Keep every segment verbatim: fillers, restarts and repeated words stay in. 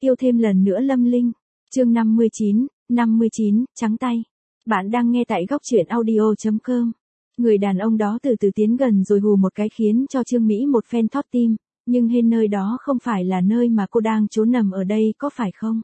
Yêu thêm lần nữa Lâm Linh. Chương năm mươi chín, năm mươi chín, trắng tay. Bạn đang nghe tại góc truyện audio chấm com. Người đàn ông đó từ từ tiến gần rồi hù một cái khiến cho Trương Mỹ một phen thót tim, nhưng hên nơi đó không phải là nơi mà cô đang trốn nằm ở đây có phải không?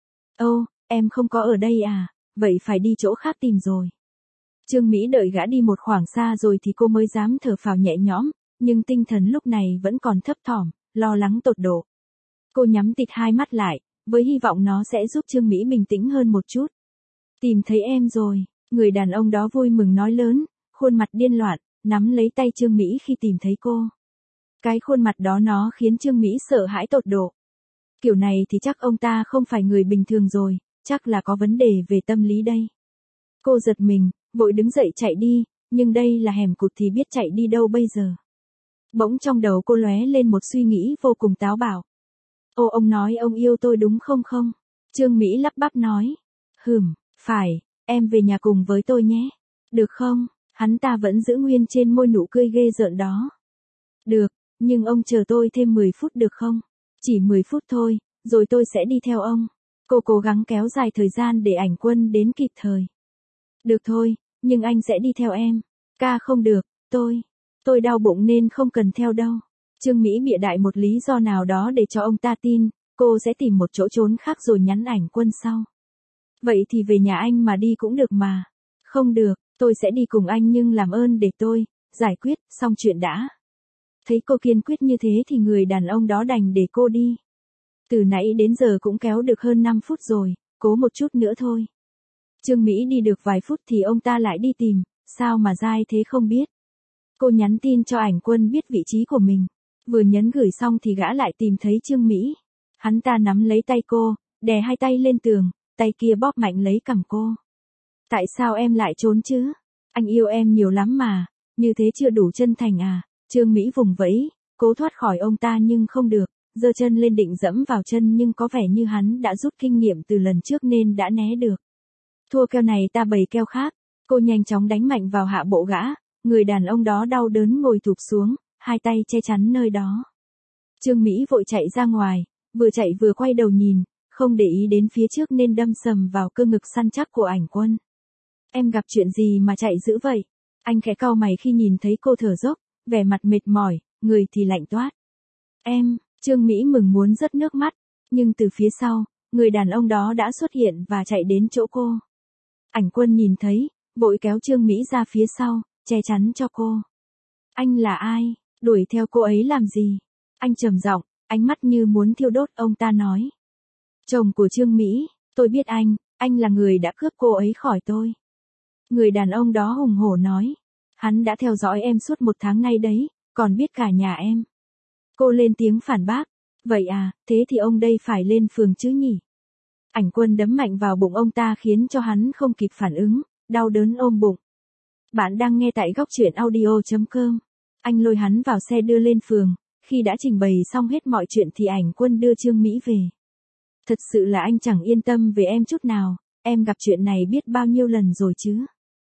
Ô, em không có ở đây à, vậy phải đi chỗ khác tìm rồi. Trương Mỹ đợi gã đi một khoảng xa rồi thì cô mới dám thở phào nhẹ nhõm, nhưng tinh thần lúc này vẫn còn thấp thỏm, lo lắng tột độ. Cô nhắm tịt hai mắt lại, với hy vọng nó sẽ giúp Trương Mỹ bình tĩnh hơn một chút. Tìm thấy em rồi, người đàn ông đó vui mừng nói lớn, khuôn mặt điên loạn, nắm lấy tay Trương Mỹ khi tìm thấy cô. Cái khuôn mặt đó nó khiến Trương Mỹ sợ hãi tột độ. Kiểu này thì chắc ông ta không phải người bình thường rồi, chắc là có vấn đề về tâm lý đây. Cô giật mình, vội đứng dậy chạy đi, nhưng đây là hẻm cụt thì biết chạy đi đâu bây giờ. Bỗng trong đầu cô lóe lên một suy nghĩ vô cùng táo bạo. Ô, ông nói ông yêu tôi đúng không không? Trương Mỹ lắp bắp nói. Hừm, phải, em về nhà cùng với tôi nhé. Được không? Hắn ta vẫn giữ nguyên trên môi nụ cười ghê rợn đó. Được, nhưng ông chờ tôi thêm mười phút được không? Chỉ mười phút thôi, rồi tôi sẽ đi theo ông. Cô cố gắng kéo dài thời gian để Ảnh Quân đến kịp thời. Được thôi, nhưng anh sẽ đi theo em. Ca không được, tôi, tôi đau bụng nên không cần theo đâu. Trương Mỹ bịa đại một lý do nào đó để cho ông ta tin, cô sẽ tìm một chỗ trốn khác rồi nhắn Ảnh Quân sau. Vậy thì về nhà anh mà đi cũng được mà. Không được, tôi sẽ đi cùng anh nhưng làm ơn để tôi giải quyết xong chuyện đã. Thấy cô kiên quyết như thế thì người đàn ông đó đành để cô đi. Từ nãy đến giờ cũng kéo được hơn năm phút rồi, cố một chút nữa thôi. Trương Mỹ đi được vài phút thì ông ta lại đi tìm, sao mà dai thế không biết. Cô nhắn tin cho Ảnh Quân biết vị trí của mình. Vừa nhấn gửi xong thì gã lại tìm thấy Trương Mỹ. Hắn ta nắm lấy tay cô, đè hai tay lên tường, tay kia bóp mạnh lấy cằm cô. Tại sao em lại trốn chứ? Anh yêu em nhiều lắm mà, như thế chưa đủ chân thành à? Trương Mỹ vùng vẫy, cố thoát khỏi ông ta nhưng không được, giơ chân lên định dẫm vào chân nhưng có vẻ như hắn đã rút kinh nghiệm từ lần trước nên đã né được. Thua keo này ta bày keo khác, cô nhanh chóng đánh mạnh vào hạ bộ gã, người đàn ông đó đau đớn ngồi thụp xuống, hai tay che chắn nơi đó. Trương Mỹ vội chạy ra ngoài, vừa chạy vừa quay đầu nhìn, không để ý đến phía trước nên đâm sầm vào cơ ngực săn chắc của Ảnh Quân. Em gặp chuyện gì mà chạy dữ vậy? Anh khẽ cau mày khi nhìn thấy cô thở dốc, vẻ mặt mệt mỏi, người thì lạnh toát. Em, Trương Mỹ mừng muốn rớt nước mắt, nhưng từ phía sau, người đàn ông đó đã xuất hiện và chạy đến chỗ cô. Ảnh Quân nhìn thấy, vội kéo Trương Mỹ ra phía sau, che chắn cho cô. Anh là ai? Đuổi theo cô ấy làm gì? Anh trầm giọng, ánh mắt như muốn thiêu đốt ông ta nói. Chồng của Trương Mỹ, tôi biết anh, anh là người đã cướp cô ấy khỏi tôi. Người đàn ông đó hùng hổ nói. Hắn đã theo dõi em suốt một tháng nay đấy, còn biết cả nhà em. Cô lên tiếng phản bác. Vậy à, thế thì ông đây phải lên phường chứ nhỉ? Ảnh Quân đấm mạnh vào bụng ông ta khiến cho hắn không kịp phản ứng, đau đớn ôm bụng. Bạn đang nghe tại góc truyện audio chấm com. Anh lôi hắn vào xe đưa lên phường, khi đã trình bày xong hết mọi chuyện thì Ảnh Quân đưa Trương Mỹ về. Thật sự là anh chẳng yên tâm về em chút nào, em gặp chuyện này biết bao nhiêu lần rồi chứ.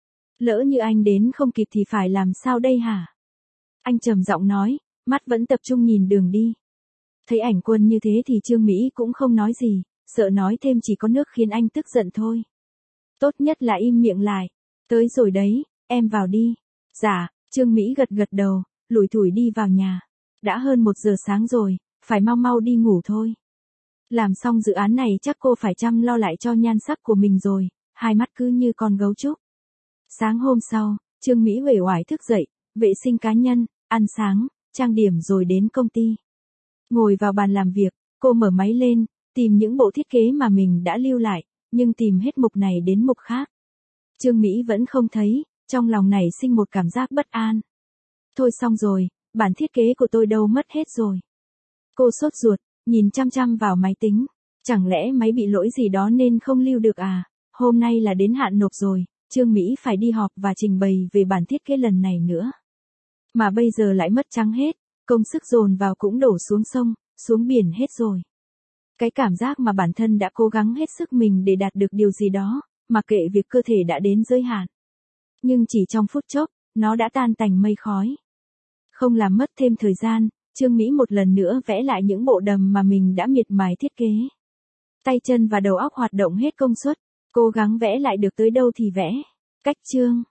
Lỡ như anh đến không kịp thì phải làm sao đây hả? Anh trầm giọng nói, mắt vẫn tập trung nhìn đường đi. Thấy Ảnh Quân như thế thì Trương Mỹ cũng không nói gì, sợ nói thêm chỉ có nước khiến anh tức giận thôi. Tốt nhất là im miệng lại. Tới rồi đấy, em vào đi. Dạ, Trương Mỹ gật gật đầu, lủi thủi đi vào nhà. Đã hơn một giờ sáng rồi, phải mau mau đi ngủ thôi. Làm xong dự án này chắc cô phải chăm lo lại cho nhan sắc của mình rồi, hai mắt cứ như con gấu trúc. Sáng hôm sau, Trương Mỹ uể oải thức dậy, vệ sinh cá nhân, ăn sáng, trang điểm rồi đến công ty. Ngồi vào bàn làm việc, cô mở máy lên, tìm những bộ thiết kế mà mình đã lưu lại, nhưng tìm hết mục này đến mục khác. Trương Mỹ vẫn không thấy, trong lòng nảy sinh một cảm giác bất an. Thôi xong rồi, bản thiết kế của tôi đâu mất hết rồi. Cô sốt ruột, nhìn chăm chăm vào máy tính. Chẳng lẽ máy bị lỗi gì đó nên không lưu được à? Hôm nay là đến hạn nộp rồi, Trương Mỹ phải đi họp và trình bày về bản thiết kế lần này nữa. Mà bây giờ lại mất trắng hết, công sức dồn vào cũng đổ xuống sông, xuống biển hết rồi. Cái cảm giác mà bản thân đã cố gắng hết sức mình để đạt được điều gì đó, mà kệ việc cơ thể đã đến giới hạn. Nhưng chỉ trong phút chốc, nó đã tan tành mây khói. Không làm mất thêm thời gian, Trương Mỹ một lần nữa vẽ lại những bộ đầm mà mình đã miệt mài thiết kế. Tay chân và đầu óc hoạt động hết công suất, cố gắng vẽ lại được tới đâu thì vẽ. Cách chương